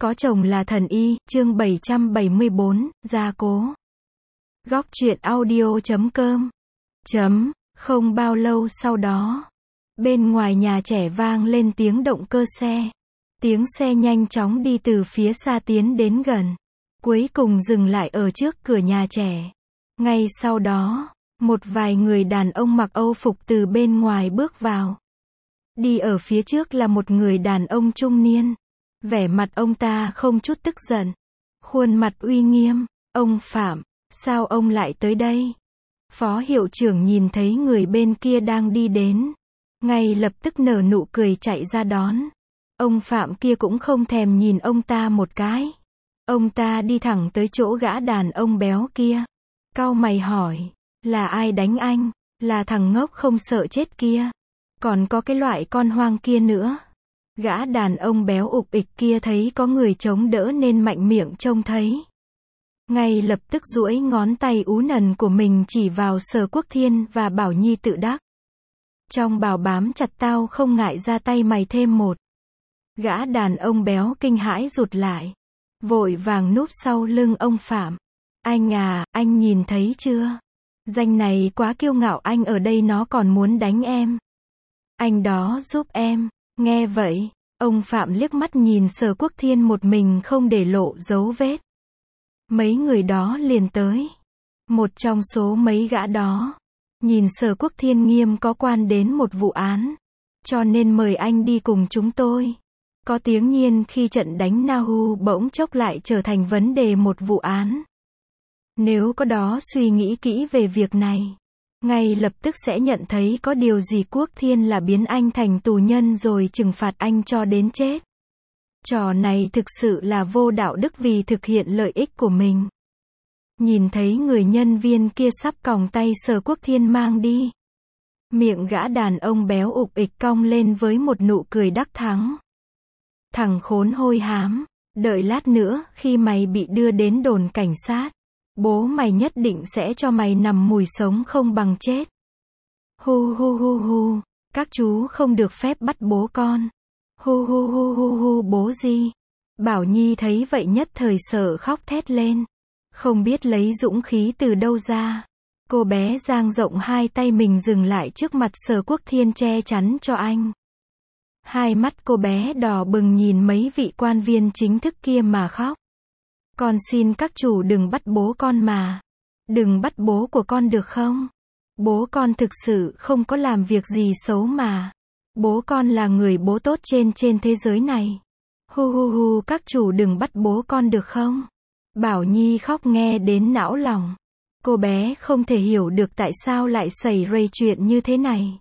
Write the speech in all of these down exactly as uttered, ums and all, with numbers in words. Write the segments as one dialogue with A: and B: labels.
A: Có chồng là thần y, chương bảy trăm bảy mươi bốn, gia cố. Góc truyện audio chấm com. Chấm, không bao lâu sau đó, bên ngoài nhà trẻ vang lên tiếng động cơ xe. Tiếng xe nhanh chóng đi từ phía xa tiến đến gần. Cuối cùng dừng lại ở trước cửa nhà trẻ. Ngay sau đó, một vài người đàn ông mặc Âu phục từ bên ngoài bước vào. Đi ở phía trước là một người đàn ông trung niên. Vẻ mặt ông ta không chút tức giận. Khuôn mặt uy nghiêm. Ông Phạm, sao ông lại tới đây? Phó hiệu trưởng nhìn thấy người bên kia đang đi đến. Ngay lập tức nở nụ cười chạy ra đón. Ông Phạm kia cũng không thèm nhìn ông ta một cái. Ông ta đi thẳng tới chỗ gã đàn ông béo kia. Cau mày hỏi, là ai đánh anh? Là thằng ngốc không sợ chết kia. Còn có cái loại con hoang kia nữa. Gã đàn ông béo ục ịch kia thấy có người chống đỡ nên mạnh miệng trông thấy. Ngay lập tức duỗi ngón tay ú nần của mình chỉ vào Sở Quốc Thiên và Bảo Nhi tự đắc. Trong bảo bám chặt tao không ngại ra tay mày thêm một. Gã đàn ông béo kinh hãi rụt lại. Vội vàng núp sau lưng ông Phạm. Anh à, anh nhìn thấy chưa? Danh này quá kiêu ngạo, anh ở đây nó còn muốn đánh em. Anh đó giúp em. Nghe vậy, ông Phạm liếc mắt nhìn Sở Quốc Thiên một mình không để lộ dấu vết. Mấy người đó liền tới. Một trong số mấy gã đó, nhìn Sở Quốc Thiên nghiêm có quan đến một vụ án. Cho nên mời anh đi cùng chúng tôi. Có tiếng nhiên khi trận đánh Nahu bỗng chốc lại trở thành vấn đề một vụ án. Nếu có đó suy nghĩ kỹ về việc này, ngay lập tức sẽ nhận thấy có điều gì Quốc Thiên là biến anh thành tù nhân rồi trừng phạt anh cho đến chết. Trò này thực sự là vô đạo đức vì thực hiện lợi ích của mình. Nhìn thấy người nhân viên kia sắp còng tay Sở Quốc Thiên mang đi. Miệng gã đàn ông béo ục ịch cong lên với một nụ cười đắc thắng. Thằng khốn hôi hám, đợi lát nữa khi mày bị đưa đến đồn cảnh sát, bố mày nhất định sẽ cho mày nằm mùi sống không bằng chết. Hu hu hu hu, các chú không được phép bắt bố con. Hu hu hu hu hu, bố gì? Bảo Nhi thấy vậy nhất thời sợ khóc thét lên. Không biết lấy dũng khí từ đâu ra. Cô bé dang rộng hai tay mình dừng lại trước mặt Sở Quốc Thiên che chắn cho anh. Hai mắt cô bé đỏ bừng nhìn mấy vị quan viên chính thức kia mà khóc. Con xin các chủ đừng bắt bố con mà. Đừng bắt bố của con được không? Bố con thực sự không có làm việc gì xấu mà. Bố con là người bố tốt trên trên thế giới này. Hu hu hu, các chủ đừng bắt bố con được không? Bảo Nhi khóc nghe đến não lòng. Cô bé không thể hiểu được tại sao lại xảy ra chuyện như thế này.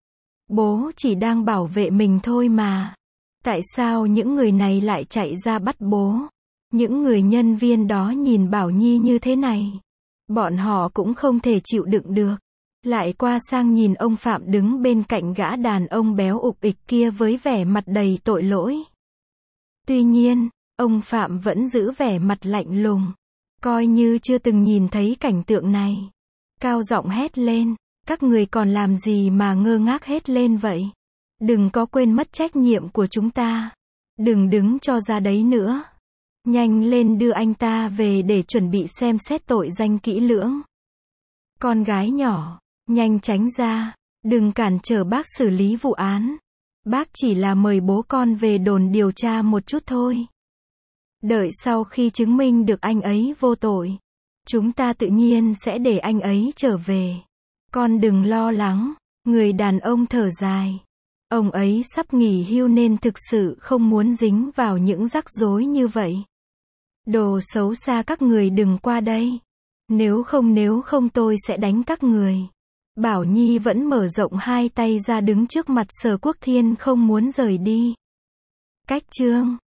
A: Bố chỉ đang bảo vệ mình thôi mà. Tại sao những người này lại chạy ra bắt bố? Những người nhân viên đó nhìn Bảo Nhi như thế này. Bọn họ cũng không thể chịu đựng được. Lại qua sang nhìn ông Phạm đứng bên cạnh gã đàn ông béo ục ịch kia với vẻ mặt đầy tội lỗi. Tuy nhiên, ông Phạm vẫn giữ vẻ mặt lạnh lùng. Coi như chưa từng nhìn thấy cảnh tượng này. Cao giọng hét lên. Các người còn làm gì mà ngơ ngác hết lên vậy? Đừng có quên mất trách nhiệm của chúng ta. Đừng đứng cho ra đấy nữa. Nhanh lên đưa anh ta về để chuẩn bị xem xét tội danh kỹ lưỡng. Con gái nhỏ, nhanh tránh ra. Đừng cản trở bác xử lý vụ án. Bác chỉ là mời bố con về đồn điều tra một chút thôi. Đợi sau khi chứng minh được anh ấy vô tội, chúng ta tự nhiên sẽ để anh ấy trở về. Con đừng lo lắng. Người đàn ông thở dài. Ông ấy sắp nghỉ hưu nên thực sự không muốn dính vào những rắc rối như vậy. Đồ xấu xa, các người đừng qua đây. Nếu không nếu không tôi sẽ đánh các người. Bảo Nhi vẫn mở rộng hai tay ra đứng trước mặt Sở Quốc Thiên không muốn rời đi. Cách chương